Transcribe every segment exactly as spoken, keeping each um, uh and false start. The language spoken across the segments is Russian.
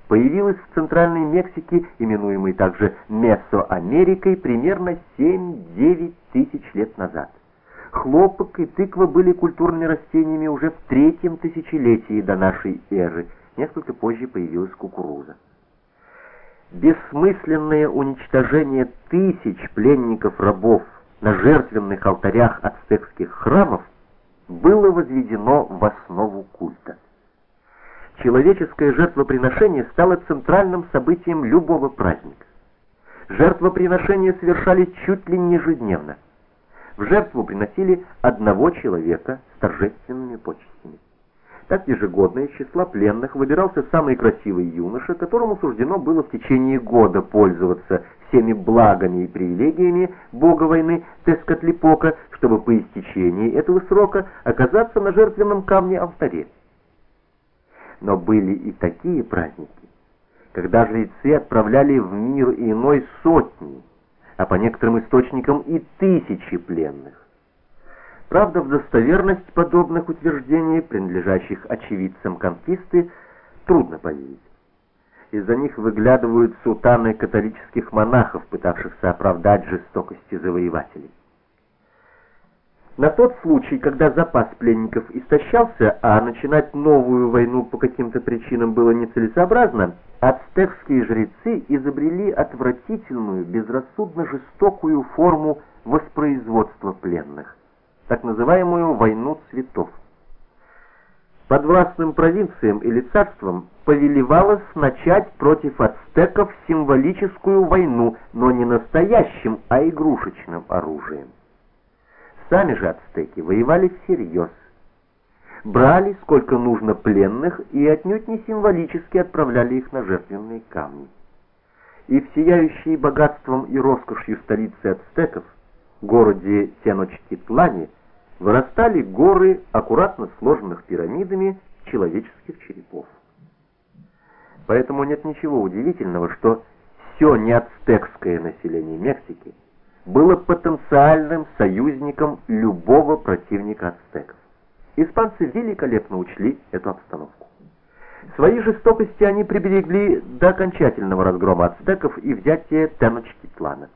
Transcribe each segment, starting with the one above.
появилась в Центральной Мексике, именуемой также Месоамерикой, примерно семь-девять тысяч лет назад. Хлопок и тыква были культурными растениями уже в третьем тысячелетии до нашей эры, несколько позже появилась кукуруза. Бессмысленное уничтожение тысяч пленников-рабов на жертвенных алтарях ацтекских храмов было возведено в основу культа. Человеческое жертвоприношение стало центральным событием любого праздника. Жертвоприношения совершались чуть ли не ежедневно. В жертву приносили одного человека с торжественными почестями. Так ежегодно из числа пленных выбирался самый красивый юноша, которому суждено было в течение года пользоваться всеми благами и привилегиями бога войны Тескатлипока, чтобы по истечении этого срока оказаться на жертвенном камне алтаре. Но были и такие праздники, когда жрецы отправляли в мир иной сотни, а по некоторым источникам и тысячи пленных. Правда, в достоверность подобных утверждений, принадлежащих очевидцам конкисты, трудно поверить. Из-за них выглядывают сутаны католических монахов, пытавшихся оправдать жестокости завоевателей. На тот случай, когда запас пленников истощался, а начинать новую войну по каким-то причинам было нецелесообразно, ацтекские жрецы изобрели отвратительную, безрассудно жестокую форму воспроизводства пленных, так называемую «войну цветов». Подвластным провинциям или царствам повелевалось начать против ацтеков символическую войну, но не настоящим, а игрушечным оружием. Сами же ацтеки воевали всерьез. Брали сколько нужно пленных и отнюдь не символически отправляли их на жертвенные камни. И в сияющей богатством и роскошью столицы ацтеков, городе Теночтитлане, вырастали горы аккуратно сложенных пирамидами человеческих черепов. Поэтому нет ничего удивительного, что все неацтекское население Мексики было потенциальным союзником любого противника ацтеков. Испанцы великолепно учли эту обстановку. Свои жестокости они приберегли до окончательного разгрома ацтеков и взятия Теночтитлана.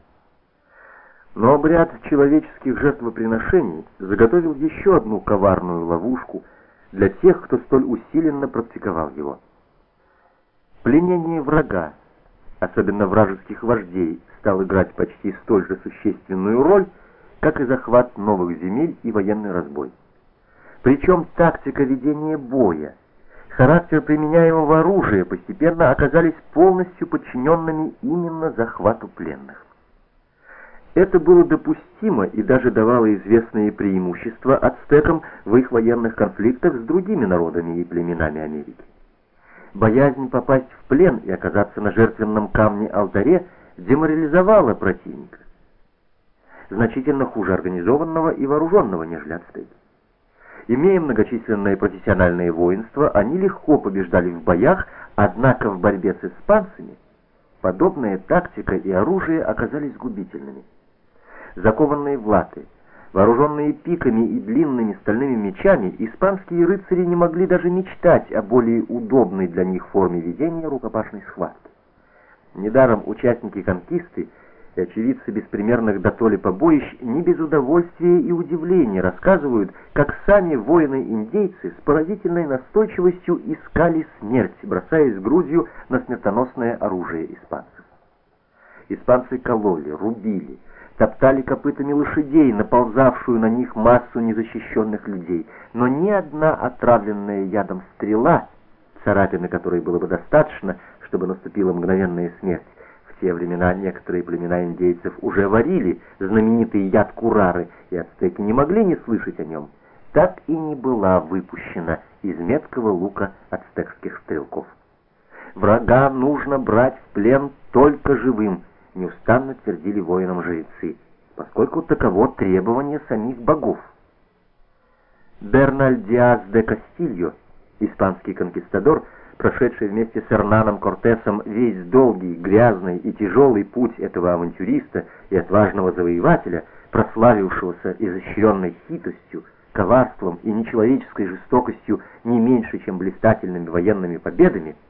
Но обряд человеческих жертвоприношений заготовил еще одну коварную ловушку для тех, кто столь усиленно практиковал его. Пленение врага, особенно вражеских вождей, стал играть почти столь же существенную роль, как и захват новых земель и военный разбой. Причем тактика ведения боя, характер применяемого оружия постепенно оказались полностью подчиненными именно захвату пленных. Это было допустимо и даже давало известные преимущества ацтекам в их военных конфликтах с другими народами и племенами Америки. Боязнь попасть в плен и оказаться на жертвенном камне-алтаре деморализовала противника, значительно хуже организованного и вооруженного, нежели ацтеки. Имея многочисленное профессиональное воинство, они легко побеждали в боях, однако в борьбе с испанцами подобная тактика и оружие оказались губительными. Закованные в латы, вооруженные пиками и длинными стальными мечами, испанские рыцари не могли даже мечтать о более удобной для них форме ведения рукопашной схватки. Недаром участники конкисты и очевидцы беспримерных дотоле побоищ не без удовольствия и удивления рассказывают, как сами воины-индейцы с поразительной настойчивостью искали смерть, бросаясь грудью на смертоносное оружие испанцев. Испанцы кололи, рубили, топтали копытами лошадей, наползавшую на них массу незащищенных людей, но ни одна отравленная ядом стрела, царапины которой было бы достаточно, чтобы наступила мгновенная смерть. В те времена некоторые племена индейцев уже варили знаменитый яд курары, и ацтеки не могли не слышать о нем, так и не была выпущена из меткого лука ацтекских стрелков. «Врага нужно брать в плен только живым», неустанно твердили воинам жрецы, поскольку таково требование самих богов. Берналь Диас де Кастильо, испанский конкистадор, прошедший вместе с Эрнаном Кортесом весь долгий, грязный и тяжелый путь этого авантюриста и отважного завоевателя, прославившегося изощренной хитростью, коварством и нечеловеческой жестокостью не меньше, чем блистательными военными победами,